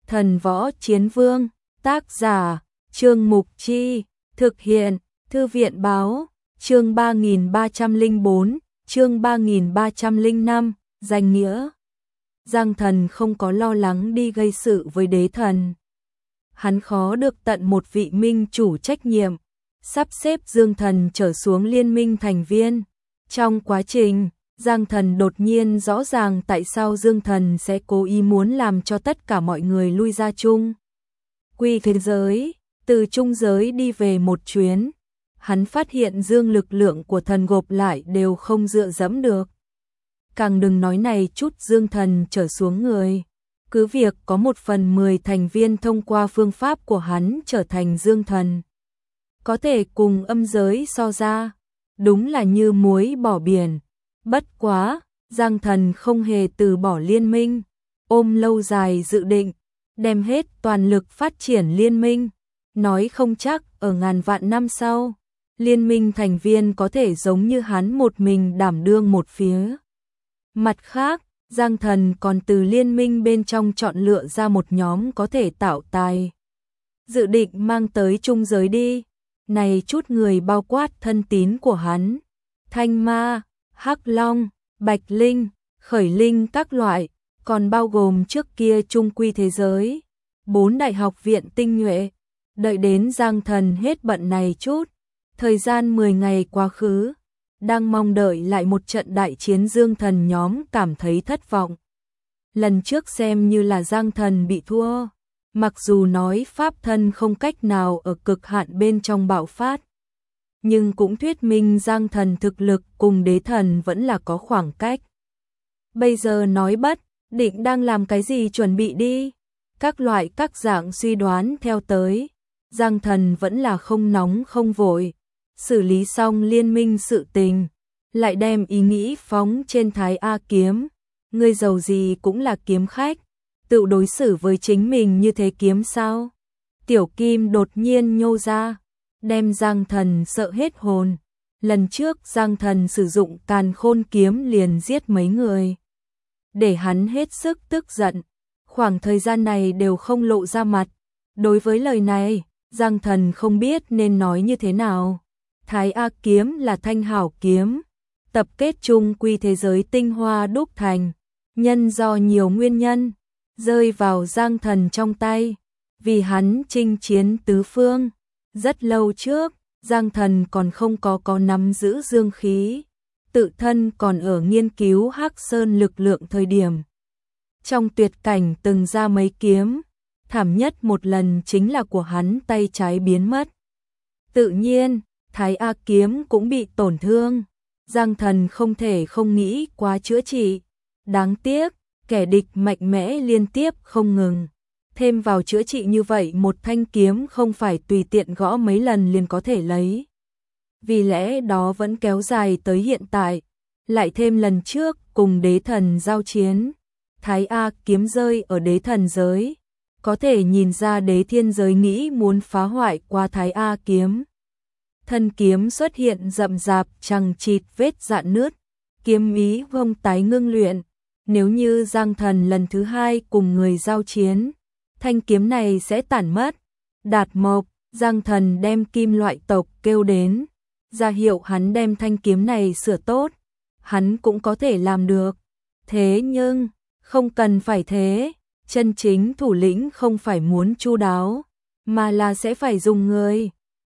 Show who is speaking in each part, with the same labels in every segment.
Speaker 1: Thần Võ Chiến Vương, tác giả, Trương Mục Chi, thực hiện, Thư viện Báo, chương 3304, chương 3305, danh nghĩa. Giang Thần không có lo lắng đi gây sự với đế thần. Hắn khó được tận một vị minh chủ trách nhiệm, sắp xếp Dương Thần trở xuống liên minh thành viên. Trong quá trình, Giang Thần đột nhiên rõ ràng tại sao Dương Thần sẽ cố ý muốn làm cho tất cả mọi người lui ra chung quy thế giới, từ trung giới đi về một chuyến. Hắn phát hiện dương lực lượng của thần gộp lại đều không dựa dẫm được. Càng đừng nói này chút Dương Thần trở xuống người. Cứ việc có 1/10 thành viên thông qua phương pháp của hắn trở thành Dương Thần, có thể cùng âm giới so ra, đúng là như muối bỏ biển. Bất quá, Giang Thần không hề từ bỏ liên minh, ôm lâu dài dự định, đem hết toàn lực phát triển liên minh. Nói không chắc ở ngàn vạn năm sau, liên minh thành viên có thể giống như hắn một mình đảm đương một phía. Mặt khác, Giang Thần còn từ liên minh bên trong chọn lựa ra một nhóm có thể tạo tài, dự định mang tới trung giới đi. Này chút người bao quát thân tín của hắn, Thanh Ma, Hắc Long, Bạch Linh, Khởi Linh các loại, còn bao gồm trước kia trung quy thế giới 4 đại học viện tinh nhuệ. Đợi đến Giang Thần hết bận này chút, thời gian 10 ngày quá khứ, đang mong đợi lại một trận đại chiến. Dương Thần nhóm cảm thấy thất vọng. Lần trước xem như là Giang Thần bị thua, mặc dù nói pháp thân không cách nào ở cực hạn bên trong bạo phát, nhưng cũng thuyết minh Giang Thần thực lực cùng đế thần vẫn là có khoảng cách. Bây giờ nói bất định đang làm cái gì chuẩn bị đi, các loại các dạng suy đoán theo tới. Giang Thần vẫn là không nóng không vội, xử lý xong liên minh sự tình, lại đem ý nghĩ phóng trên Thái A Kiếm. Ngươi giàu gì cũng là kiếm khách, tự đối xử với chính mình như thế kiếm sao? Tiểu Kim đột nhiên nhô ra, đem Giang Thần sợ hết hồn. Lần trước Giang Thần sử dụng Càn Khôn kiếm liền giết mấy người, để hắn hết sức tức giận. Khoảng thời gian này đều không lộ ra mặt. Đối với lời này, Giang Thần không biết nên nói như thế nào. Thái A kiếm là thanh hảo kiếm, tập kết chung quy thế giới tinh hoa đúc thành, nhân do nhiều nguyên nhân, rơi vào Giang Thần trong tay, vì hắn chinh chiến tứ phương. Rất lâu trước, Giang Thần còn không có nắm giữ dương khí, tự thân còn ở nghiên cứu Hắc Sơn lực lượng thời điểm. Trong tuyệt cảnh từng ra mấy kiếm, thảm nhất một lần chính là của hắn tay trái biến mất. Tự nhiên, Thái A kiếm cũng bị tổn thương. Giang Thần không thể không nghĩ quá chữa trị. Đáng tiếc, kẻ địch mạnh mẽ liên tiếp không ngừng. Thêm vào chữa trị như vậy, một thanh kiếm không phải tùy tiện gõ mấy lần liền có thể lấy. Vì lẽ đó vẫn kéo dài tới hiện tại. Lại thêm lần trước cùng đế thần giao chiến, Thái A kiếm rơi ở đế thần giới, có thể nhìn ra đế thiên giới nghĩ muốn phá hoại qua Thái A kiếm. Thân kiếm xuất hiện rậm rạp chằng chịt vết rạn nứt, kiếm ý vông tái ngưng luyện. Nếu như Giang Thần lần thứ hai cùng người giao chiến, thanh kiếm này sẽ tản mất. Đạt Mộc, Giang Thần đem kim loại tộc kêu đến, ra hiệu hắn đem thanh kiếm này sửa tốt. Hắn cũng có thể làm được. Thế nhưng, không cần phải thế. Chân chính thủ lĩnh không phải muốn chu đáo, mà là sẽ phải dùng người.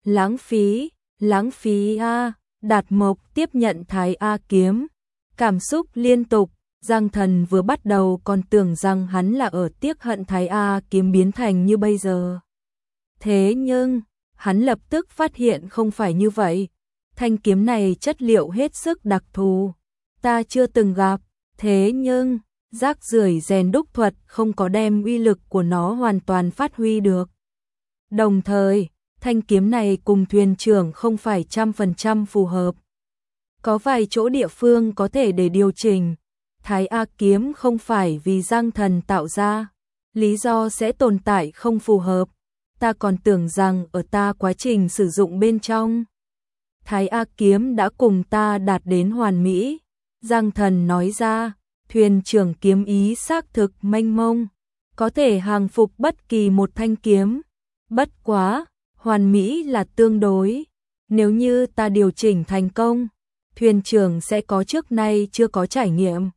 Speaker 1: Lãng phí a. Đạt Mộc tiếp nhận Thái A kiếm, cảm xúc liên tục. Giang Thần vừa bắt đầu còn tưởng rằng hắn là ở tiếc hận Thái A kiếm biến thành như bây giờ. Thế nhưng, hắn lập tức phát hiện không phải như vậy. Thanh kiếm này chất liệu hết sức đặc thù, ta chưa từng gặp. Thế nhưng, rác rưởi rèn đúc thuật không có đem uy lực của nó hoàn toàn phát huy được. Đồng thời, thanh kiếm này cùng thuyền trưởng không phải 100% phù hợp. Có vài chỗ địa phương có thể để điều chỉnh. Thái A kiếm không phải vì Giang Thần tạo ra, lý do sẽ tồn tại không phù hợp. Ta còn tưởng rằng ở ta quá trình sử dụng bên trong, Thái A kiếm đã cùng ta đạt đến hoàn mỹ. Giang Thần nói ra, thuyền trưởng kiếm ý xác thực mênh mông, có thể hàng phục bất kỳ một thanh kiếm. Bất quá, hoàn mỹ là tương đối. Nếu như ta điều chỉnh thành công, thuyền trưởng sẽ có trước nay chưa có trải nghiệm.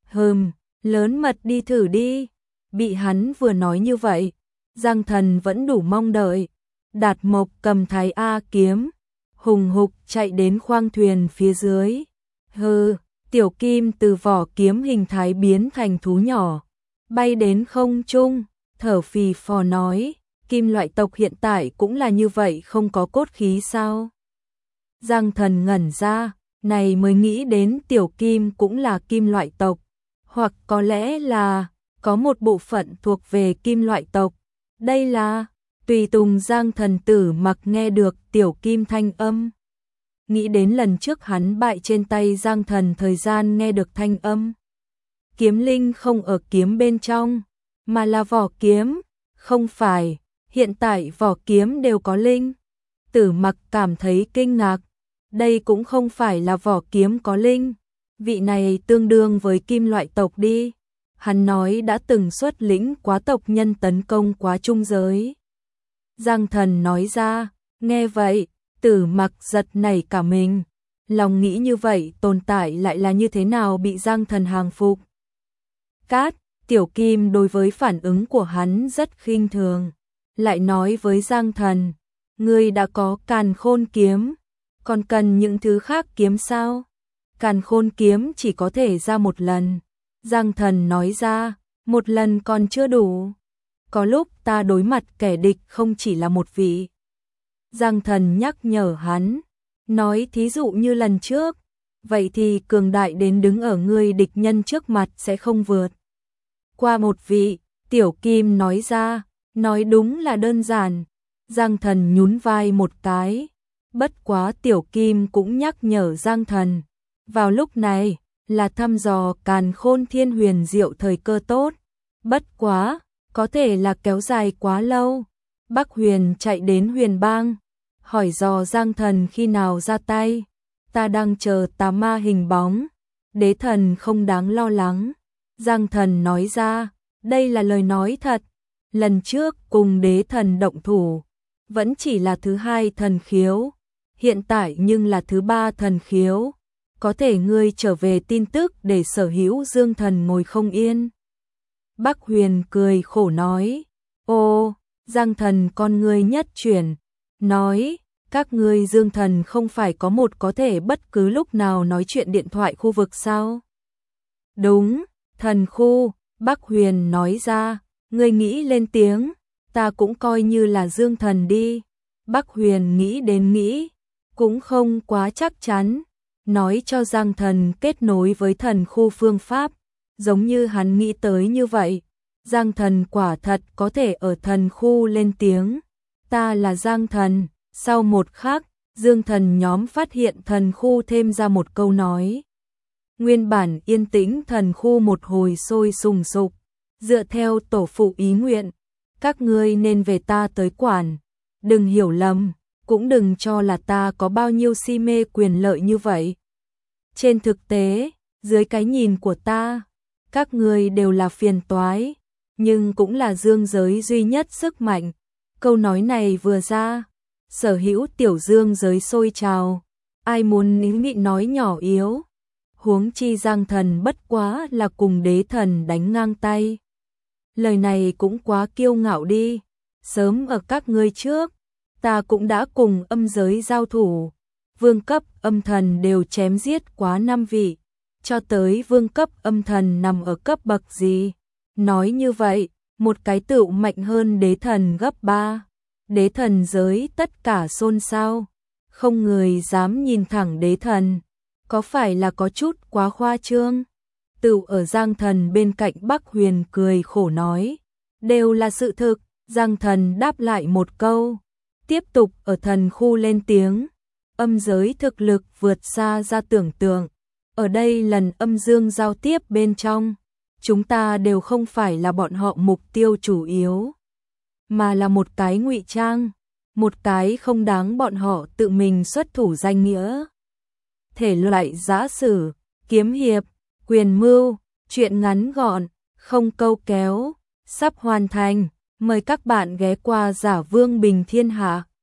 Speaker 1: Lớn mật đi thử đi. Bị hắn vừa nói như vậy, Giang Thần vẫn đủ mong đợi. Đạt Mộc cầm Thái A kiếm, hùng hục chạy đến khoang thuyền phía dưới. Tiểu Kim từ vỏ kiếm hình thái biến thành thú nhỏ, bay đến không trung, thở phì phò nói, kim loại tộc hiện tại cũng là như vậy, không có cốt khí sao? Giang Thần ngẩn ra, này mới nghĩ đến Tiểu Kim cũng là kim loại tộc, hoặc có lẽ là có một bộ phận thuộc về kim loại tộc. Đây là tùy tùng. Giang Thần Tử Mặc nghe được Tiểu Kim thanh âm, nghĩ đến lần trước hắn bại trên tay Giang Thần thời gian nghe được thanh âm. Kiếm linh không ở kiếm bên trong, mà là vỏ kiếm. Không phải, hiện tại vỏ kiếm đều có linh. Tử Mặc cảm thấy kinh ngạc, đây cũng không phải là vỏ kiếm có linh, vị này tương đương với kim loại tộc đi. Hắn nói đã từng xuất lĩnh quá tộc nhân tấn công quá trung giới. Giang Thần nói ra, nghe vậy, Tử Mặc giật nảy cả mình, lòng nghĩ như vậy tồn tại lại là như thế nào bị Giang Thần hàng phục. Tiểu Kim đối với phản ứng của hắn rất khinh thường, lại nói với Giang Thần, ngươi đã có Càn Khôn kiếm, còn cần những thứ khác kiếm sao? Càn Khôn kiếm chỉ có thể ra một lần. Giang Thần nói ra, một lần còn chưa đủ. Có lúc ta đối mặt kẻ địch không chỉ là một vị. Giang Thần nhắc nhở hắn, nói thí dụ như lần trước, vậy thì cường đại đến đứng ở ngươi địch nhân trước mặt sẽ không vượt qua một vị. Tiểu Kim nói ra, nói đúng là đơn giản. Giang Thần nhún vai một cái, bất quá Tiểu Kim cũng nhắc nhở Giang Thần, vào lúc này là thăm dò Càn Khôn Thiên huyền diệu thời cơ tốt. Bất quá, có thể là kéo dài quá lâu. Bắc Huyền chạy đến Huyền Bang, hỏi dò Giang Thần khi nào ra tay. Ta đang chờ tà ma hình bóng, Đế Thần không đáng lo lắng. Giang Thần nói ra, đây là lời nói thật. Lần trước cùng Đế Thần động thủ, vẫn chỉ là thứ hai thần khiếu, hiện tại nhưng là thứ ba thần khiếu. Có thể ngươi trở về tin tức để sở hữu Dương Thần ngồi không yên. Bắc Huyền cười khổ nói, ô, Giang Thần con ngươi nhất chuyển, nói, các ngươi Dương Thần không phải có một có thể bất cứ lúc nào nói chuyện điện thoại khu vực sao? Đúng, thần khu. Bắc Huyền nói ra, ngươi nghĩ lên tiếng, ta cũng coi như là Dương Thần đi. Bắc Huyền nghĩ đến nghĩ, cũng không quá chắc chắn, nói cho Giang Thần kết nối với thần khu phương pháp, giống như hắn nghĩ tới như vậy. Giang Thần quả thật có thể ở thần khu lên tiếng, ta là Giang Thần. Sau một khắc, Dương Thần nhóm phát hiện thần khu thêm ra một câu nói. Nguyên bản yên tĩnh thần khu một hồi sôi sùng sục, dựa theo tổ phụ ý nguyện, các ngươi nên về ta tới quản, đừng hiểu lầm, cũng đừng cho là ta có bao nhiêu si mê quyền lợi như vậy. Trên thực tế, dưới cái nhìn của ta, các ngươi đều là phiền toái, nhưng cũng là dương giới duy nhất sức mạnh. Câu nói này vừa ra, sở hữu tiểu dương giới sôi trào, ai muốn nín bị nói nhỏ yếu. Huống chi Giang Thần bất quá là cùng Đế Thần đánh ngang tay. Lời này cũng quá kiêu ngạo đi, sớm ở các ngươi trước, ta cũng đã cùng âm giới giao thủ, vương cấp âm thần đều chém giết quá 5 vị, cho tới vương cấp âm thần nằm ở cấp bậc gì. Nói như vậy, một cái tựu mạnh hơn Đế Thần gấp 3. Đế Thần giới tất cả xôn xao, không người dám nhìn thẳng Đế Thần, có phải là có chút quá khoa trương? Tựu ở Giang Thần bên cạnh Bắc Huyền cười khổ nói, đều là sự thực. Giang Thần đáp lại một câu, tiếp tục ở thần khu lên tiếng, âm giới thực lực vượt xa ra tưởng tượng. Ở đây lần âm dương giao tiếp bên trong, chúng ta đều không phải là bọn họ mục tiêu chủ yếu, mà là một cái ngụy trang, một cái không đáng bọn họ tự mình xuất thủ danh nghĩa. Thể loại giã sử, kiếm hiệp, quyền mưu, truyện ngắn gọn, không câu kéo, sắp hoàn thành. Mời các bạn ghé qua Giả Vương Bình Thiên Hạ.